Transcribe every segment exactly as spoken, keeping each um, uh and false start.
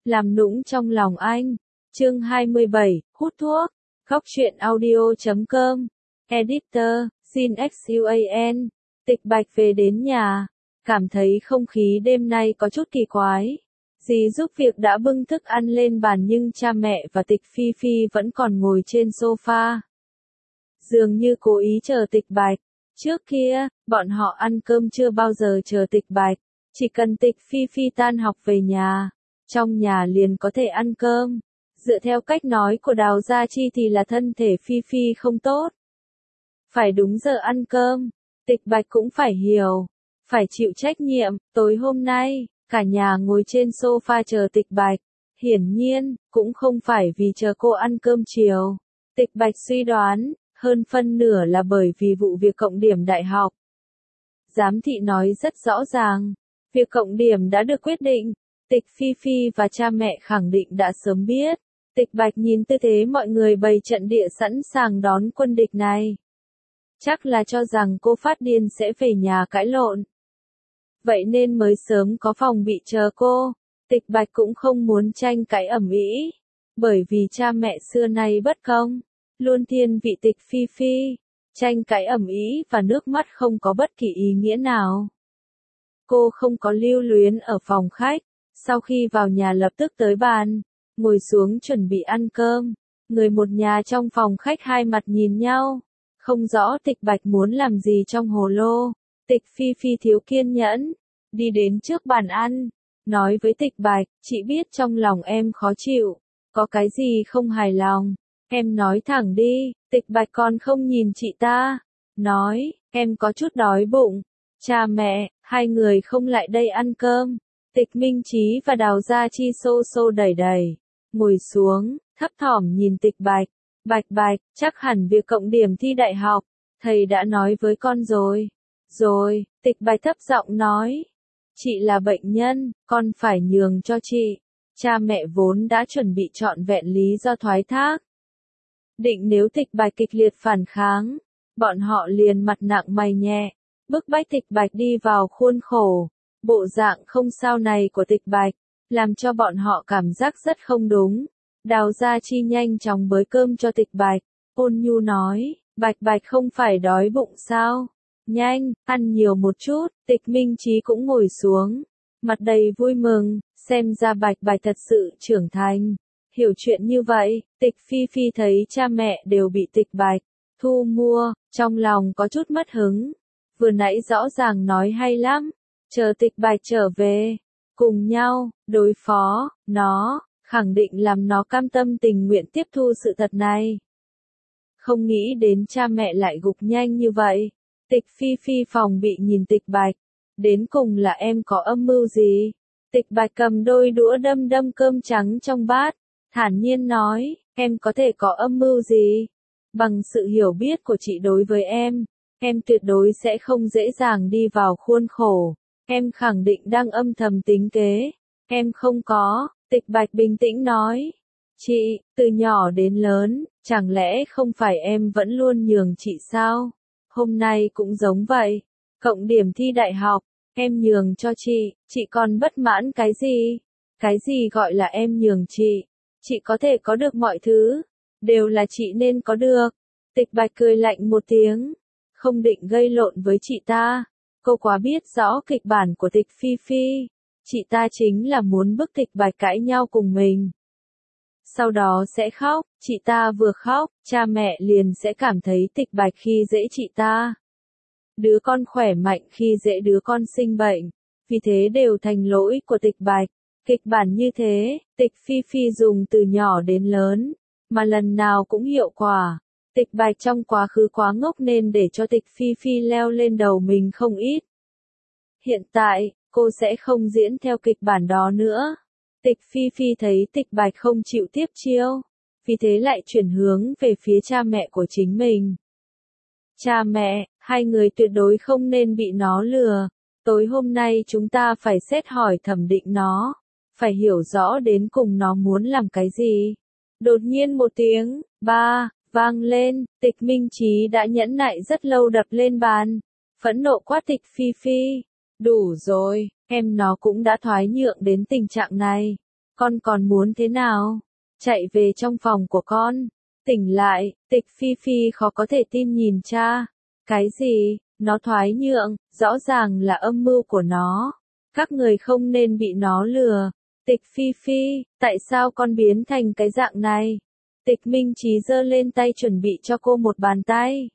làm nũng trong lòng anh. Chương hai mươi bảy, hút thuốc. Góc truyện audio chấm com. Editor, Sin Xuan. Tịch Bạch về đến nhà, cảm thấy không khí đêm nay có chút kỳ quái. Dì giúp việc đã bưng thức ăn lên bàn nhưng cha mẹ và Tịch Phi Phi vẫn còn ngồi trên sofa. Dường như cố ý chờ Tịch Bạch. Trước kia, bọn họ ăn cơm chưa bao giờ chờ Tịch Bạch. Chỉ cần Tịch Phi Phi tan học về nhà, trong nhà liền có thể ăn cơm. Dựa theo cách nói của Đào Gia Chi thì là thân thể Phi Phi không tốt. Phải đúng giờ ăn cơm, Tịch Bạch cũng phải hiểu, phải chịu trách nhiệm. Tối hôm nay, cả nhà ngồi trên sofa chờ Tịch Bạch. Hiển nhiên, cũng không phải vì chờ cô ăn cơm chiều. Tịch Bạch suy đoán, hơn phân nửa là bởi vì vụ việc cộng điểm đại học. Giám thị nói rất rõ ràng, việc cộng điểm đã được quyết định. Tịch Phi Phi và cha mẹ khẳng định đã sớm biết. Tịch Bạch nhìn tư thế mọi người bày trận địa sẵn sàng đón quân địch này. Chắc là cho rằng cô phát điên sẽ về nhà cãi lộn. Vậy nên mới sớm có phòng bị chờ cô. Tịch Bạch cũng không muốn tranh cãi ầm ĩ, bởi vì cha mẹ xưa nay bất công, luôn thiên vị Tịch Phi Phi. Tranh cãi ầm ĩ và nước mắt không có bất kỳ ý nghĩa nào. Cô không có lưu luyến ở phòng khách, sau khi vào nhà lập tức tới bàn, ngồi xuống chuẩn bị ăn cơm. Người một nhà trong phòng khách hai mặt nhìn nhau, không rõ Tịch Bạch muốn làm gì trong hồ lô. Tịch Phi Phi thiếu kiên nhẫn, đi đến trước bàn ăn, nói với Tịch Bạch, chị biết trong lòng em khó chịu, có cái gì không hài lòng, em nói thẳng đi. Tịch Bạch còn không nhìn chị ta, nói, em có chút đói bụng. Cha mẹ, hai người không lại đây ăn cơm. Tịch Minh Chí và Đào Gia Chi xô xô đẩy đẩy, ngồi xuống, thấp thỏm nhìn Tịch Bạch. Bạch Bạch, chắc hẳn việc cộng điểm thi đại học, thầy đã nói với con rồi. Rồi, Tịch Bạch thấp giọng nói, chị là bệnh nhân, con phải nhường cho chị. Cha mẹ vốn đã chuẩn bị trọn vẹn lý do thoái thác. Định nếu Tịch Bạch kịch liệt phản kháng, bọn họ liền mặt nặng mày nhẹ, bức bách Tịch Bạch đi vào khuôn khổ. Bộ dạng không sao này của Tịch Bạch, làm cho bọn họ cảm giác rất không đúng. Đào Gia Chi nhanh chóng bới cơm cho Tịch Bạch, ôn nhu nói, Bạch Bạch không phải đói bụng sao? Nhanh, ăn nhiều một chút. Tịch Minh Chí cũng ngồi xuống, mặt đầy vui mừng, xem ra Bạch Bạch thật sự trưởng thành, hiểu chuyện như vậy. Tịch Phi Phi thấy cha mẹ đều bị Tịch Bạch thu mua, trong lòng có chút mất hứng. Vừa nãy rõ ràng nói hay lắm, chờ Tịch Bạch trở về, cùng nhau đối phó nó, khẳng định làm nó cam tâm tình nguyện tiếp thu sự thật này. Không nghĩ đến cha mẹ lại gục nhanh như vậy. Tịch Phi Phi phòng bị nhìn Tịch Bạch, đến cùng là em có âm mưu gì? Tịch Bạch cầm đôi đũa đâm đâm cơm trắng trong bát, thản nhiên nói, em có thể có âm mưu gì? Bằng sự hiểu biết của chị đối với em, em tuyệt đối sẽ không dễ dàng đi vào khuôn khổ. Em khẳng định đang âm thầm tính kế. Em không có. Tịch Bạch bình tĩnh nói. Chị, từ nhỏ đến lớn, chẳng lẽ không phải em vẫn luôn nhường chị sao? Hôm nay cũng giống vậy. Cộng điểm thi đại học, em nhường cho chị, chị còn bất mãn cái gì? Cái gì gọi là em nhường chị? Chị có thể có được mọi thứ, đều là chị nên có được. Tịch Bạch cười lạnh một tiếng, không định gây lộn với chị ta. Cô quá biết rõ kịch bản của Tịch Phi Phi. Chị ta chính là muốn bức Tịch Bạch cãi nhau cùng mình. Sau đó sẽ khóc, chị ta vừa khóc, cha mẹ liền sẽ cảm thấy Tịch Bạch khi dễ chị ta. Đứa con khỏe mạnh khi dễ đứa con sinh bệnh, vì thế đều thành lỗi của Tịch Bạch. Kịch bản như thế, Tịch Phi Phi dùng từ nhỏ đến lớn, mà lần nào cũng hiệu quả. Tịch Bạch trong quá khứ quá ngốc nên để cho Tịch Phi Phi leo lên đầu mình không ít. Hiện tại, cô sẽ không diễn theo kịch bản đó nữa. Tịch Phi Phi thấy Tịch Bạch không chịu tiếp chiêu, vì thế lại chuyển hướng về phía cha mẹ của chính mình. Cha mẹ, hai người tuyệt đối không nên bị nó lừa. Tối hôm nay chúng ta phải xét hỏi thẩm định nó, phải hiểu rõ đến cùng nó muốn làm cái gì. Đột nhiên một tiếng, ba, vang lên. Tịch Minh Chí đã nhẫn nại rất lâu đập lên bàn, phẫn nộ quát Tịch Phi Phi. Đủ rồi, em nó cũng đã thoái nhượng đến tình trạng này. Con còn muốn thế nào? Chạy về trong phòng của con. Tỉnh lại, Tịch Phi Phi khó có thể tin nhìn cha. Cái gì? Nó thoái nhượng, rõ ràng là âm mưu của nó. Các người không nên bị nó lừa. Tịch Phi Phi, tại sao con biến thành cái dạng này? Tịch Minh Chí giơ lên tay chuẩn bị cho cô một bàn tay.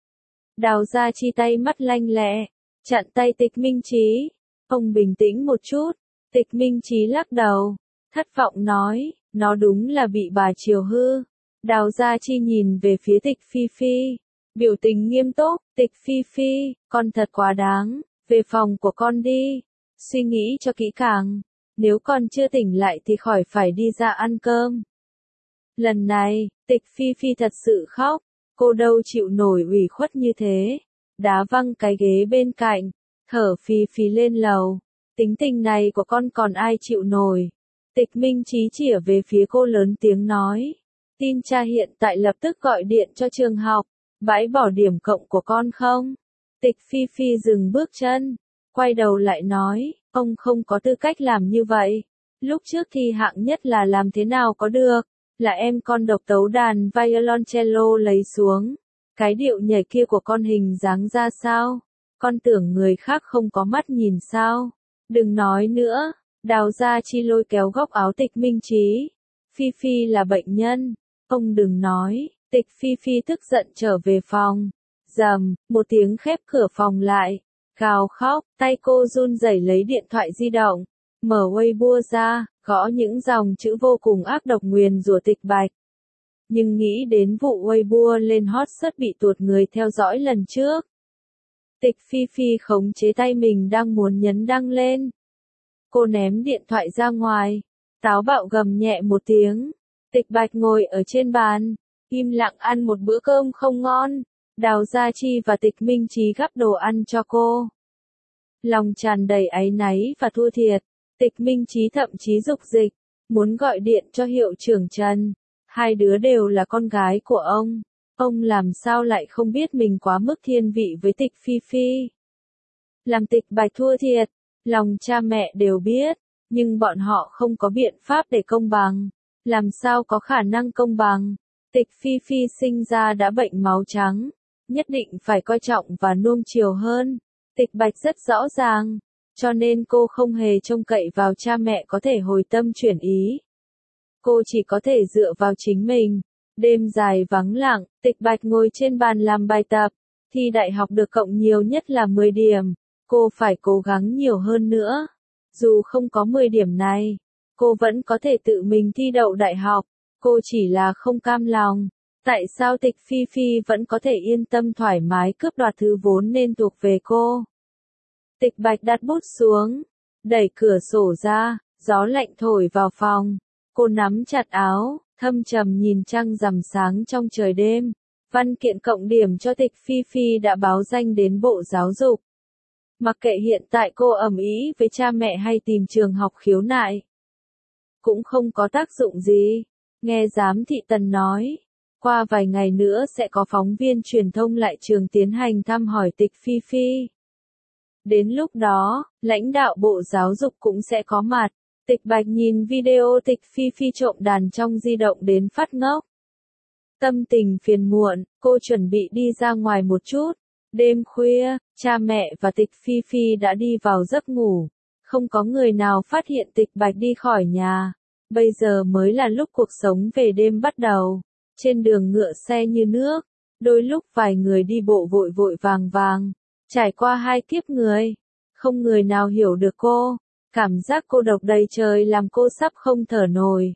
Đào Gia Chi tay mắt lanh lẹ, chặn tay Tịch Minh Chí. Ông bình tĩnh một chút. Tịch Minh Chí lắc đầu, thất vọng nói, nó đúng là bị bà chiều hư. Đào Gia Chi nhìn về phía Tịch Phi Phi, biểu tình nghiêm túc. Tịch Phi Phi, con thật quá đáng, về phòng của con đi, suy nghĩ cho kỹ càng, nếu con chưa tỉnh lại thì khỏi phải đi ra ăn cơm. Lần này, Tịch Phi Phi thật sự khóc, cô đâu chịu nổi ủy khuất như thế, đá văng cái ghế bên cạnh, thở phì phì lên lầu, tính tình này của con còn ai chịu nổi. Tịch Minh Chí chĩa về phía cô lớn tiếng nói, tin cha hiện tại lập tức gọi điện cho trường học, bãi bỏ điểm cộng của con không? Tịch Phi Phi dừng bước chân, quay đầu lại nói, ông không có tư cách làm như vậy. Lúc trước thi hạng nhất là làm thế nào có được, là em con độc tấu đàn violoncello lấy xuống. Cái điệu nhảy kia của con hình dáng ra sao? Con tưởng người khác không có mắt nhìn sao? Đừng nói nữa. Đào Gia Chi lôi kéo góc áo Tịch Minh Chí. Phi Phi là bệnh nhân. Ông đừng nói. Tịch Phi Phi tức giận trở về phòng. Rầm, một tiếng khép cửa phòng lại. Gào khóc, tay cô run rẩy lấy điện thoại di động. Mở Weibo ra, gõ những dòng chữ vô cùng ác độc nguyền rủa Tịch Bạch. Nhưng nghĩ đến vụ Weibo lên hot search bị tuột người theo dõi lần trước. Tịch Phi Phi khống chế tay mình đang muốn nhấn đăng lên. Cô ném điện thoại ra ngoài, táo bạo gầm nhẹ một tiếng. Tịch Bạch ngồi ở trên bàn, im lặng ăn một bữa cơm không ngon. Đào Gia Chi và Tịch Minh Chí gắp đồ ăn cho cô. Lòng tràn đầy áy náy và thua thiệt, Tịch Minh Chí thậm chí dục dịch, muốn gọi điện cho hiệu trưởng Trần. Hai đứa đều là con gái của ông. Ông làm sao lại không biết mình quá mức thiên vị với Tịch Phi Phi. Làm Tịch Bạch thua thiệt, lòng cha mẹ đều biết, nhưng bọn họ không có biện pháp để công bằng. Làm sao có khả năng công bằng? Tịch Phi Phi sinh ra đã bệnh máu trắng, nhất định phải coi trọng và nuông chiều hơn. Tịch Bạch rất rõ ràng, cho nên cô không hề trông cậy vào cha mẹ có thể hồi tâm chuyển ý. Cô chỉ có thể dựa vào chính mình. Đêm dài vắng lặng, Tịch Bạch ngồi trên bàn làm bài tập. Thi đại học được cộng nhiều nhất là mười điểm. Cô phải cố gắng nhiều hơn nữa. Dù không có mười điểm này, cô vẫn có thể tự mình thi đậu đại học. Cô chỉ là không cam lòng. Tại sao Tịch Phi Phi vẫn có thể yên tâm thoải mái cướp đoạt thứ vốn nên thuộc về cô? Tịch Bạch đặt bút xuống, đẩy cửa sổ ra, gió lạnh thổi vào phòng. Cô nắm chặt áo, thâm trầm nhìn trăng rằm sáng trong trời đêm. Văn kiện cộng điểm cho Tịch Phi Phi đã báo danh đến Bộ Giáo dục. Mặc kệ hiện tại cô ầm ĩ với cha mẹ hay tìm trường học khiếu nại, cũng không có tác dụng gì. Nghe giám thị Tần nói, qua vài ngày nữa sẽ có phóng viên truyền thông lại trường tiến hành thăm hỏi Tịch Phi Phi. Đến lúc đó, lãnh đạo Bộ Giáo dục cũng sẽ có mặt. Tịch Bạch nhìn video Tịch Phi Phi trộm đàn trong di động đến phát ngốc. Tâm tình phiền muộn, cô chuẩn bị đi ra ngoài một chút. Đêm khuya, cha mẹ và Tịch Phi Phi đã đi vào giấc ngủ. Không có người nào phát hiện Tịch Bạch đi khỏi nhà. Bây giờ mới là lúc cuộc sống về đêm bắt đầu. Trên đường ngựa xe như nước, đôi lúc vài người đi bộ vội vội vàng vàng. Trải qua hai kiếp người, không người nào hiểu được cô. Cảm giác cô độc đầy trời làm cô sắp không thở nổi.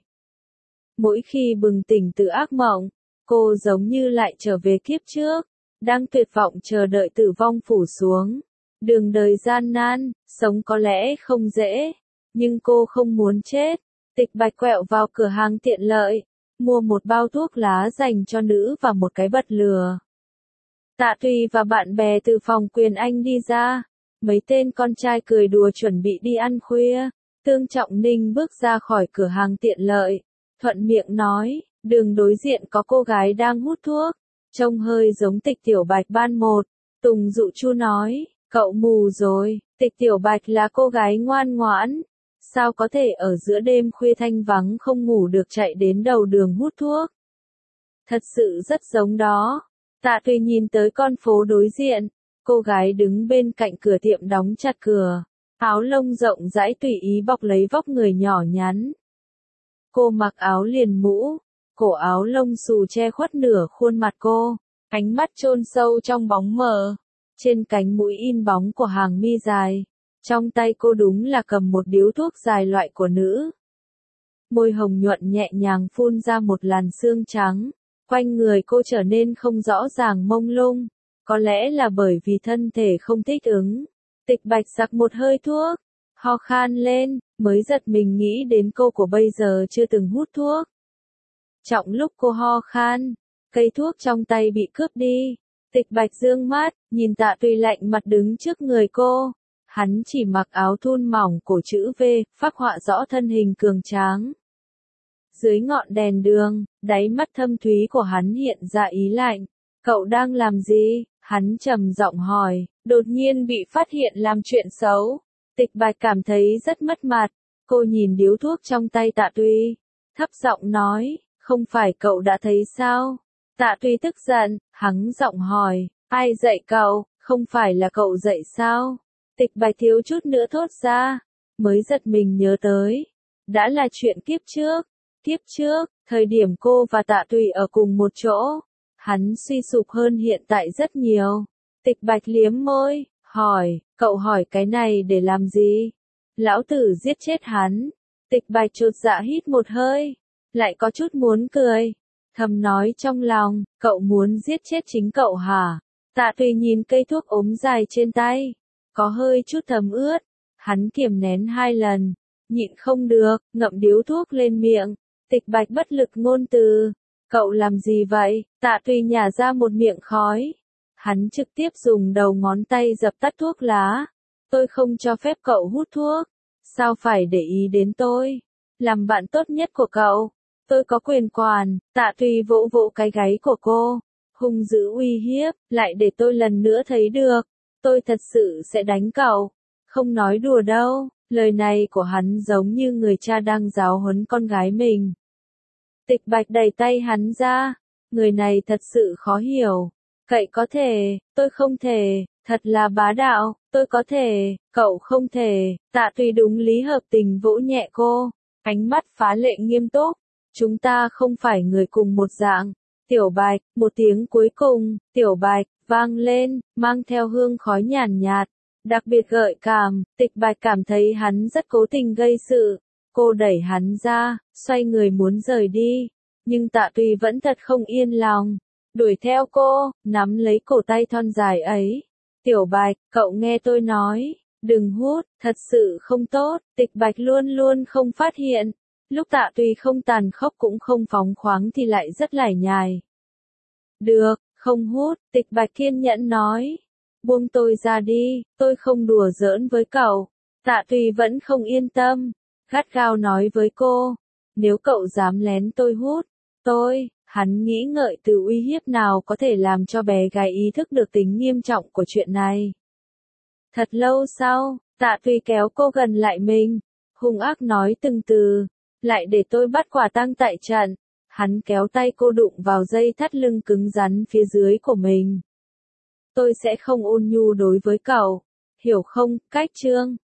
Mỗi khi bừng tỉnh từ ác mộng, cô giống như lại trở về kiếp trước, đang tuyệt vọng chờ đợi tử vong phủ xuống. Đường đời gian nan, sống có lẽ không dễ, nhưng cô không muốn chết. Tịch Bạch quẹo vào cửa hàng tiện lợi, mua một bao thuốc lá dành cho nữ và một cái bật lửa. Tạ Tùy và bạn bè từ phòng Quyền Anh đi ra. Mấy tên con trai cười đùa chuẩn bị đi ăn khuya. Tương Trọng Ninh bước ra khỏi cửa hàng tiện lợi, thuận miệng nói, đường đối diện có cô gái đang hút thuốc, trông hơi giống Tịch Tiểu Bạch ban một. Tùng Dụ Chu nói, cậu mù rồi, Tịch Tiểu Bạch là cô gái ngoan ngoãn, sao có thể ở giữa đêm khuya thanh vắng không ngủ được chạy đến đầu đường hút thuốc. Thật sự rất giống đó. Tạ Tùy nhìn tới con phố đối diện, cô gái đứng bên cạnh cửa tiệm đóng chặt cửa, áo lông rộng rãi tùy ý bọc lấy vóc người nhỏ nhắn. Cô mặc áo liền mũ, cổ áo lông xù che khuất nửa khuôn mặt cô, ánh mắt chôn sâu trong bóng mờ, trên cánh mũi in bóng của hàng mi dài, trong tay cô đúng là cầm một điếu thuốc dài loại của nữ. Môi hồng nhuận nhẹ nhàng phun ra một làn sương trắng, quanh người cô trở nên không rõ ràng mông lung, có lẽ là bởi vì thân thể không thích ứng. Tịch Bạch giặc một hơi thuốc, ho khan lên, mới giật mình nghĩ đến cô của bây giờ chưa từng hút thuốc. Trọng lúc cô ho khan, cây thuốc trong tay bị cướp đi. Tịch Bạch dương mắt, nhìn Tạ Tùy lạnh mặt đứng trước người cô. Hắn chỉ mặc áo thun mỏng cổ chữ V, phác họa rõ thân hình cường tráng. Dưới ngọn đèn đường, đáy mắt thâm thúy của hắn hiện ra ý lạnh. Cậu đang làm gì? Hắn trầm giọng hỏi, đột nhiên bị phát hiện làm chuyện xấu. Tịch Bạch cảm thấy rất mất mặt. Cô nhìn điếu thuốc trong tay Tạ Tùy, thấp giọng nói, không phải cậu đã thấy sao? Tạ Tùy tức giận, hắn giọng hỏi, ai dạy cậu, không phải là cậu dạy sao? Tịch Bạch thiếu chút nữa thốt ra, mới giật mình nhớ tới. Đã là chuyện kiếp trước. Kiếp trước, thời điểm cô và Tạ Tùy ở cùng một chỗ, hắn suy sụp hơn hiện tại rất nhiều. Tịch Bạch liếm môi, hỏi, cậu hỏi cái này để làm gì? Lão tử giết chết hắn. Tịch Bạch chột dạ hít một hơi, lại có chút muốn cười. Thầm nói trong lòng, cậu muốn giết chết chính cậu hả? Tạ Tùy nhìn cây thuốc ốm dài trên tay, có hơi chút thấm ướt. Hắn kiềm nén hai lần, nhịn không được, ngậm điếu thuốc lên miệng. Tịch Bạch bất lực ngôn từ, cậu làm gì vậy? Tạ Tùy nhả ra một miệng khói. Hắn trực tiếp dùng đầu ngón tay dập tắt thuốc lá. Tôi không cho phép cậu hút thuốc. Sao phải để ý đến tôi? Làm bạn tốt nhất của cậu. Tôi có quyền quản. Tạ Tùy vỗ vỗ cái gáy của cô, hung dữ uy hiếp, lại để tôi lần nữa thấy được. Tôi thật sự sẽ đánh cậu. Không nói đùa đâu. Lời này của hắn giống như người cha đang giáo huấn con gái mình. Tịch Bạch đẩy tay hắn ra. Người này thật sự khó hiểu. Cậy có thể, tôi không thể, thật là bá đạo, tôi có thể, cậu không thể. Tạ Tùy đúng lý hợp tình vỗ nhẹ cô, ánh mắt phá lệ nghiêm túc. Chúng ta không phải người cùng một dạng. Tiểu Bạch, một tiếng cuối cùng, Tiểu Bạch, vang lên, mang theo hương khói nhàn nhạt, đặc biệt gợi cảm. Tịch Bạch cảm thấy hắn rất cố tình gây sự. Cô đẩy hắn ra, xoay người muốn rời đi. Nhưng Tạ Tùy vẫn thật không yên lòng. Đuổi theo cô, nắm lấy cổ tay thon dài ấy. Tiểu Bạch, cậu nghe tôi nói, đừng hút, thật sự không tốt. Tịch Bạch luôn luôn không phát hiện. Lúc Tạ Tùy không tàn khốc cũng không phóng khoáng thì lại rất lải nhải. Được, không hút, Tịch Bạch kiên nhẫn nói. Buông tôi ra đi, tôi không đùa giỡn với cậu. Tạ Tùy vẫn không yên tâm, gắt gao nói với cô. Nếu cậu dám lén tôi hút, tôi, hắn nghĩ ngợi từ uy hiếp nào có thể làm cho bé gái ý thức được tính nghiêm trọng của chuyện này. Thật lâu sau, Tạ Tùy kéo cô gần lại mình, hung ác nói từng từ, lại để tôi bắt quả tang tại trận. Hắn kéo tay cô đụng vào dây thắt lưng cứng rắn phía dưới của mình. Tôi sẽ không ôn nhu đối với cậu, hiểu không? Cách chương